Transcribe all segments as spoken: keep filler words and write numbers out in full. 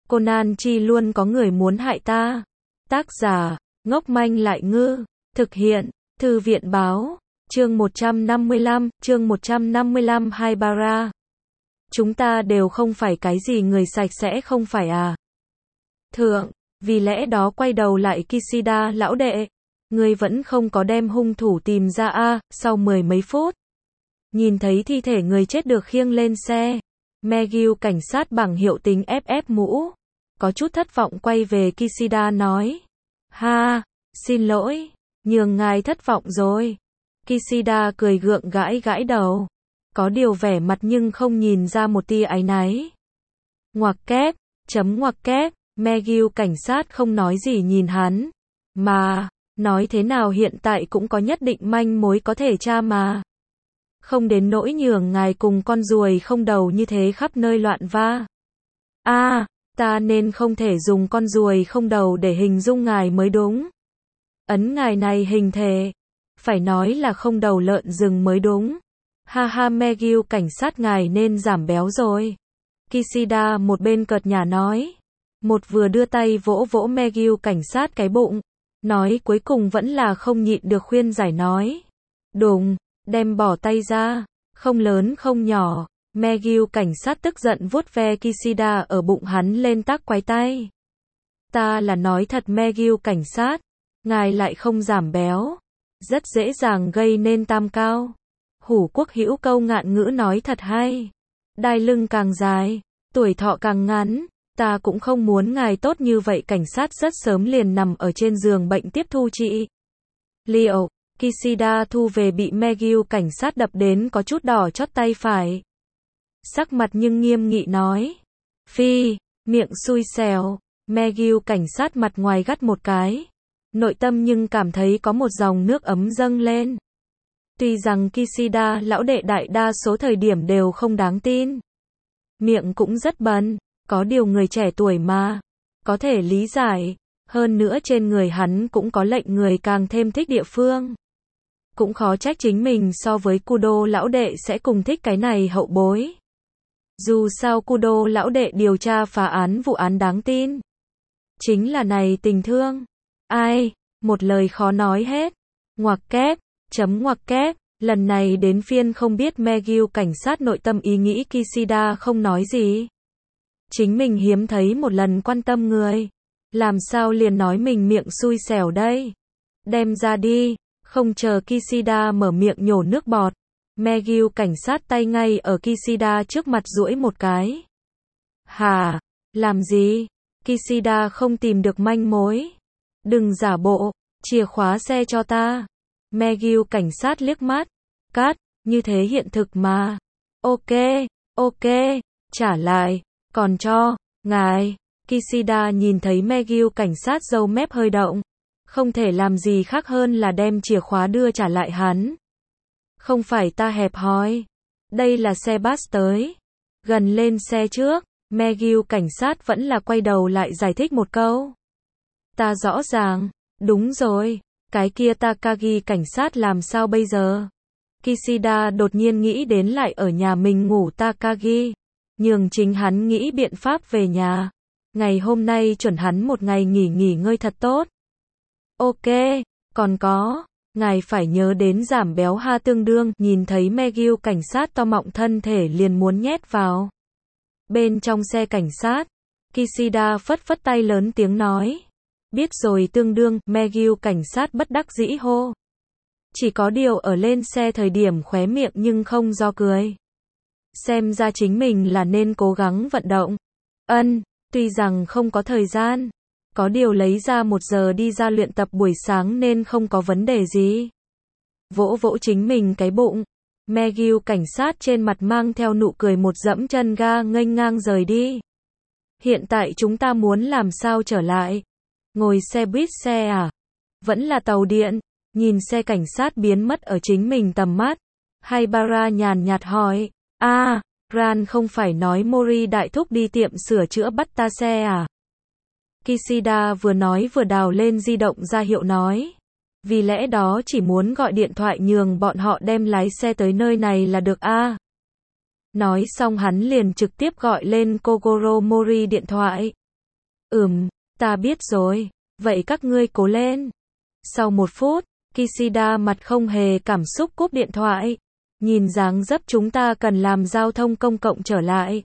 Conan chi luôn có người muốn hại ta. Tác giả, ngốc manh lại ngư. Thực hiện, Thư viện báo. Chương một trăm năm mươi lăm, chương một trăm năm mươi lăm Haibara. Chúng ta đều không phải cái gì người sạch sẽ không phải à? Thượng, vì lẽ đó quay đầu lại Kishida lão đệ. Ngươi vẫn không có đem hung thủ tìm ra a à, sau mười mấy phút. Nhìn thấy thi thể người chết được khiêng lên xe. Megil cảnh sát bằng hiệu tính ép ép mũ. Có chút thất vọng quay về Kishida nói. Ha, xin lỗi, nhường ngài thất vọng rồi. Kishida cười gượng gãi gãi đầu. Có điều vẻ mặt nhưng không nhìn ra một tia áy náy. Ngoặc kép, chấm ngoặc kép, Megil cảnh sát không nói gì nhìn hắn. Mà, nói thế nào hiện tại cũng có nhất định manh mối có thể tra mà. Không đến nỗi nhường ngài cùng con ruồi không đầu như thế khắp nơi loạn va. A, à, ta nên không thể dùng con ruồi không đầu để hình dung ngài mới đúng. Ấn ngài này hình thể. Phải nói là không đầu lợn rừng mới đúng. Ha ha, Megil cảnh sát ngài nên giảm béo rồi. Kishida một bên cợt nhả nói. Một vừa đưa tay vỗ vỗ Megil cảnh sát cái bụng. Nói cuối cùng vẫn là không nhịn được khuyên giải nói. Đùng, đem bỏ tay ra. Không lớn không nhỏ. Megil cảnh sát tức giận vuốt ve Kishida ở bụng hắn lên tác quái tay. Ta là nói thật Megil cảnh sát. Ngài lại không giảm béo. Rất dễ dàng gây nên tam cao. Hủ Quốc hữu câu ngạn ngữ nói thật hay. Đai lưng càng dài, tuổi thọ càng ngắn. Ta cũng không muốn ngài tốt như vậy. Cảnh sát rất sớm liền nằm ở trên giường bệnh tiếp thu trị liệu. Kishida thu về bị Megil cảnh sát đập đến có chút đỏ chót tay phải. Sắc mặt nhưng nghiêm nghị nói. Phi, miệng xui xẻo. Megil cảnh sát mặt ngoài gắt một cái. Nội tâm nhưng cảm thấy có một dòng nước ấm dâng lên. Tuy rằng Kishida lão đệ đại đa số thời điểm đều không đáng tin. Miệng cũng rất bẩn, có điều người trẻ tuổi mà. Có thể lý giải. Hơn nữa trên người hắn cũng có lệnh người càng thêm thích địa phương. Cũng khó trách chính mình so với Kudo lão đệ sẽ cùng thích cái này hậu bối. Dù sao Kudo lão đệ điều tra phá án vụ án đáng tin. Chính là này tình thương. Ai, một lời khó nói hết. Ngoặc kép, chấm ngoặc kép, lần này đến phiên không biết Megil cảnh sát nội tâm ý nghĩ Kishida không nói gì. Chính mình hiếm thấy một lần quan tâm người. Làm sao liền nói mình miệng xui xẻo đây. Đem ra đi, không chờ Kishida mở miệng nhổ nước bọt. Megil cảnh sát tay ngay ở Kishida trước mặt duỗi một cái. Hả, làm gì? Kishida không tìm được manh mối. Đừng giả bộ, chìa khóa xe cho ta. Megil cảnh sát liếc mắt. Cát, như thế hiện thực mà. Ok, ok, trả lại, còn cho, ngài. Kishida nhìn thấy Megil cảnh sát râu mép hơi động. Không thể làm gì khác hơn là đem chìa khóa đưa trả lại hắn. Không phải ta hẹp hòi. Đây là xe bus tới. Gần lên xe trước, Megil cảnh sát vẫn là quay đầu lại giải thích một câu. Ta rõ ràng, đúng rồi, cái kia Takagi cảnh sát làm sao bây giờ? Kishida đột nhiên nghĩ đến lại ở nhà mình ngủ Takagi, nhường chính hắn nghĩ biện pháp về nhà. Ngày hôm nay chuẩn hắn một ngày nghỉ nghỉ ngơi thật tốt. Ok, còn có, ngài phải nhớ đến giảm béo ha tương đương, nhìn thấy Megil cảnh sát to mọng thân thể liền muốn nhét vào. Bên trong xe cảnh sát, Kishida phất phất tay lớn tiếng nói. Biết rồi tương đương, Megil cảnh sát bất đắc dĩ hô. Chỉ có điều ở lên xe thời điểm khóe miệng nhưng không do cười. Xem ra chính mình là nên cố gắng vận động. Ân, tuy rằng không có thời gian. Có điều lấy ra một giờ đi ra luyện tập buổi sáng nên không có vấn đề gì. Vỗ vỗ chính mình cái bụng. Megil cảnh sát trên mặt mang theo nụ cười một dẫm chân ga nghênh ngang rời đi. Hiện tại chúng ta muốn làm sao trở lại? Ngồi xe buýt xe à? Vẫn là tàu điện? Nhìn xe cảnh sát biến mất ở chính mình tầm mắt. Haibara nhàn nhạt hỏi. A, à, Ran không phải nói Mori đại thúc đi tiệm sửa chữa bắt ta xe à? Kishida vừa nói vừa đào lên di động ra hiệu nói. Vì lẽ đó chỉ muốn gọi điện thoại nhường bọn họ đem lái xe tới nơi này là được a. À. Nói xong hắn liền trực tiếp gọi lên Kogoro Mori điện thoại. Ừm, ta biết rồi. Vậy các ngươi cố lên. Sau một phút, Kishida mặt không hề cảm xúc cúp điện thoại. Nhìn dáng dấp chúng ta cần làm giao thông công cộng trở lại.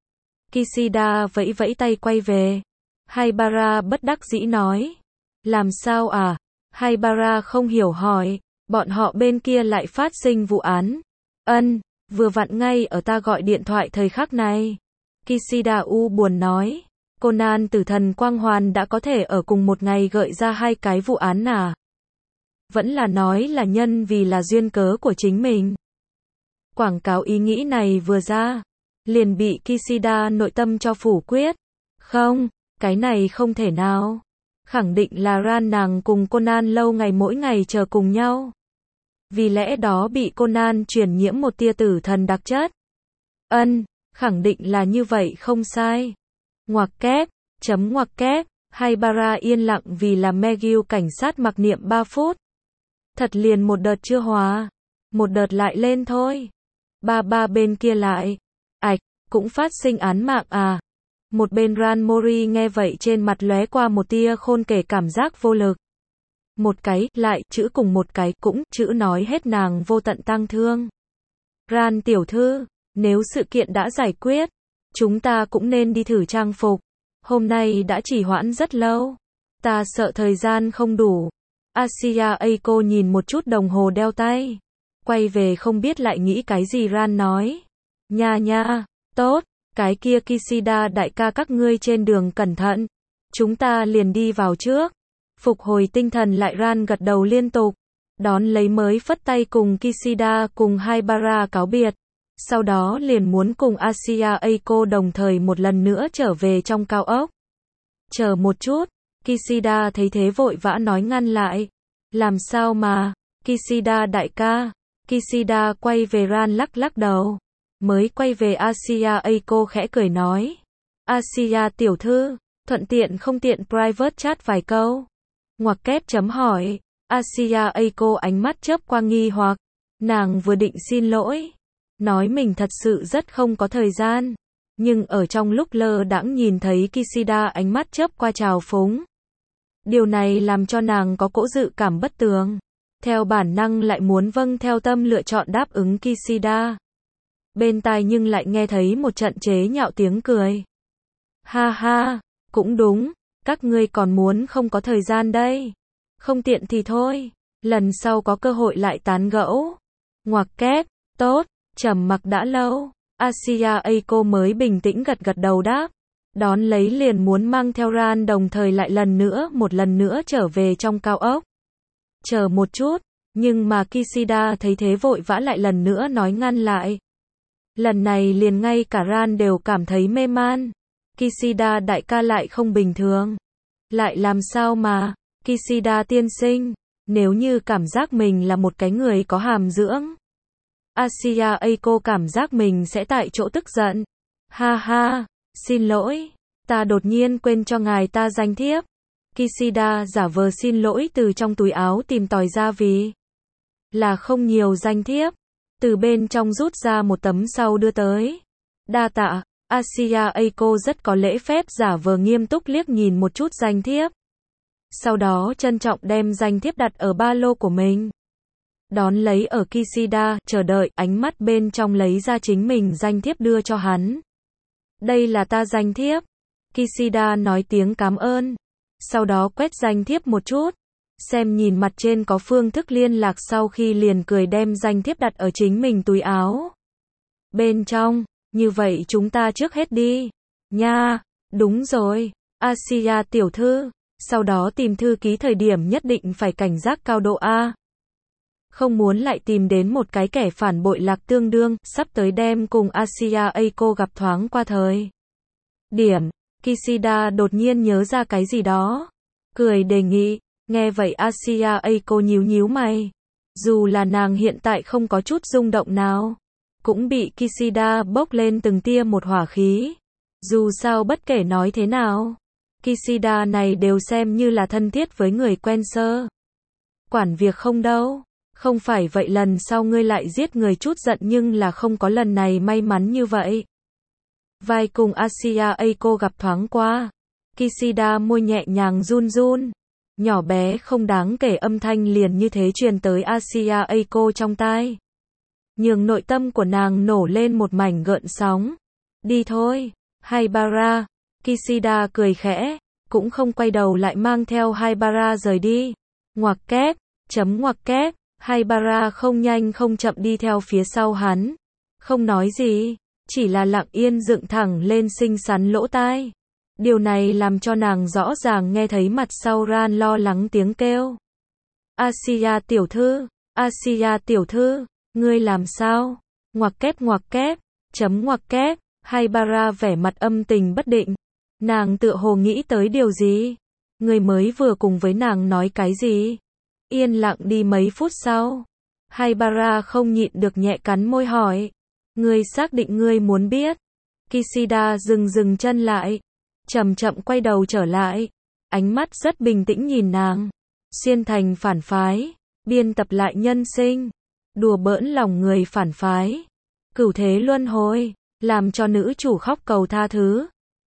Kishida vẫy vẫy tay quay về. Haibara bất đắc dĩ nói. Làm sao à? Haibara không hiểu hỏi. Bọn họ bên kia lại phát sinh vụ án. Ân, vừa vặn ngay ở ta gọi điện thoại thời khắc này. Kishida u buồn nói. Conan tử thần quang hoàn đã có thể ở cùng một ngày gợi ra hai cái vụ án à? Vẫn là nói là nhân vì là duyên cớ của chính mình. Quảng cáo ý nghĩ này vừa ra, liền bị Kishida nội tâm cho phủ quyết. Không, cái này không thể nào. Khẳng định là Ran nàng cùng Conan lâu ngày mỗi ngày chờ cùng nhau. Vì lẽ đó bị Conan truyền nhiễm một tia tử thần đặc chất. Ân, khẳng định là như vậy không sai. Ngoặc kép, chấm ngoặc kép, Haibara yên lặng vì là Megil cảnh sát mặc niệm ba phút. Thật liền một đợt chưa hóa, một đợt lại lên thôi. Ba ba bên kia lại, ạch, cũng phát sinh án mạng à. Một bên Ran Mori nghe vậy trên mặt lóe qua một tia khôn kể cảm giác vô lực. Một cái, lại, chữ cùng một cái, cũng, chữ nói hết nàng vô tận tang thương. Ran tiểu thư, nếu sự kiện đã giải quyết, chúng ta cũng nên đi thử trang phục. Hôm nay đã trì hoãn rất lâu. Ta sợ thời gian không đủ. Asiya Eiko nhìn một chút đồng hồ đeo tay. Quay về không biết lại nghĩ cái gì. Ran nói. Nha nha, tốt, cái kia Kishida đại ca các ngươi trên đường cẩn thận. Chúng ta liền đi vào trước. Phục hồi tinh thần lại Ran gật đầu liên tục. Đón lấy mới phất tay cùng Kishida cùng Haibara cáo biệt. Sau đó liền muốn cùng Asiya Eiko đồng thời một lần nữa trở về trong cao ốc. Chờ một chút, Kishida thấy thế vội vã nói ngăn lại. Làm sao mà, Kishida đại ca. Kishida quay về Ran lắc lắc đầu. Mới quay về Asiya Eiko khẽ cười nói. Asiya tiểu thư, thuận tiện không tiện private chat vài câu. Ngoặc kép chấm hỏi. Asiya Eiko ánh mắt chớp qua nghi hoặc. Nàng vừa định xin lỗi. Nói mình thật sự rất không có thời gian. Nhưng ở trong lúc lơ đãng nhìn thấy Kishida ánh mắt chớp qua trào phúng. Điều này làm cho nàng có cỗ dự cảm bất tường. Theo bản năng lại muốn vâng theo tâm lựa chọn đáp ứng Kishida. Bên tai nhưng lại nghe thấy một trận chế nhạo tiếng cười. Ha ha, cũng đúng, các ngươi còn muốn không có thời gian đây. Không tiện thì thôi, lần sau có cơ hội lại tán gẫu. Ngoặc kép, tốt, trầm mặc đã lâu, Asiya Eiko mới bình tĩnh gật gật đầu đáp. Đón lấy liền muốn mang theo Ran đồng thời lại lần nữa một lần nữa trở về trong cao ốc. Chờ một chút, nhưng mà Kishida thấy thế vội vã lại lần nữa nói ngăn lại. Lần này liền ngay cả Ran đều cảm thấy mê man. Kishida đại ca lại không bình thường. Lại làm sao mà, Kishida tiên sinh, nếu như cảm giác mình là một cái người có hàm dưỡng. Asiya Eiko cảm giác mình sẽ tại chỗ tức giận. Ha ha, xin lỗi, ta đột nhiên quên cho ngài ta danh thiếp. Kishida giả vờ xin lỗi từ trong túi áo tìm tòi ra vì là không nhiều danh thiếp. Từ bên trong rút ra một tấm sau đưa tới. Đa tạ, Asiya Eiko rất có lễ phép giả vờ nghiêm túc liếc nhìn một chút danh thiếp. Sau đó trân trọng đem danh thiếp đặt ở ba lô của mình. Đón lấy ở Kishida, chờ đợi, ánh mắt bên trong lấy ra chính mình danh thiếp đưa cho hắn. Đây là ta danh thiếp. Kishida nói tiếng cảm ơn. Sau đó quét danh thiếp một chút. Xem nhìn mặt trên có phương thức liên lạc sau khi liền cười đem danh thiếp đặt ở chính mình túi áo. Bên trong, như vậy chúng ta trước hết đi. Nha, đúng rồi, Asiya tiểu thư. Sau đó tìm thư ký thời điểm nhất định phải cảnh giác cao độ A. Không muốn lại tìm đến một cái kẻ phản bội lạc tương đương, sắp tới đem cùng Asiya Eiko gặp thoáng qua thời điểm. Kishida đột nhiên nhớ ra cái gì đó. Cười đề nghị. Nghe vậy Asiya Eiko nhíu nhíu mày. Dù là nàng hiện tại không có chút rung động nào. Cũng bị Kishida bốc lên từng tia một hỏa khí. Dù sao bất kể nói thế nào. Kishida này đều xem như là thân thiết với người quen sơ. Quản việc không đâu. Không phải vậy lần sau ngươi lại giết người chút giận nhưng là không có lần này may mắn như vậy. Vai cùng Asiya Eiko gặp thoáng qua. Kishida môi nhẹ nhàng run run. Nhỏ bé không đáng kể âm thanh liền như thế truyền tới Asia Eiko trong tai. Nhường nội tâm của nàng nổ lên một mảnh gợn sóng. Đi thôi, Haibara. Kishida cười khẽ, cũng không quay đầu lại mang theo Haibara rời đi. Ngoặc kép, chấm ngoặc kép, Haibara không nhanh không chậm đi theo phía sau hắn. Không nói gì, chỉ là lặng yên dựng thẳng lên xinh xắn lỗ tai. Điều này làm cho nàng rõ ràng nghe thấy mặt sau Ran lo lắng tiếng kêu. Asia tiểu thư, Asia tiểu thư, ngươi làm sao? Ngoặc kép ngoặc kép, chấm ngoặc kép, Haibara vẻ mặt âm tình bất định. Nàng tựa hồ nghĩ tới điều gì? Ngươi mới vừa cùng với nàng nói cái gì? Yên lặng đi mấy phút sau. Haibara không nhịn được nhẹ cắn môi hỏi. Ngươi xác định ngươi muốn biết? Kishida dừng dừng chân lại. Chậm chậm quay đầu trở lại. Ánh mắt rất bình tĩnh nhìn nàng. Xuyên thành phản phái. Biên tập lại nhân sinh. Đùa bỡn lòng người phản phái. Cửu thế luân hồi. Làm cho nữ chủ khóc cầu tha thứ.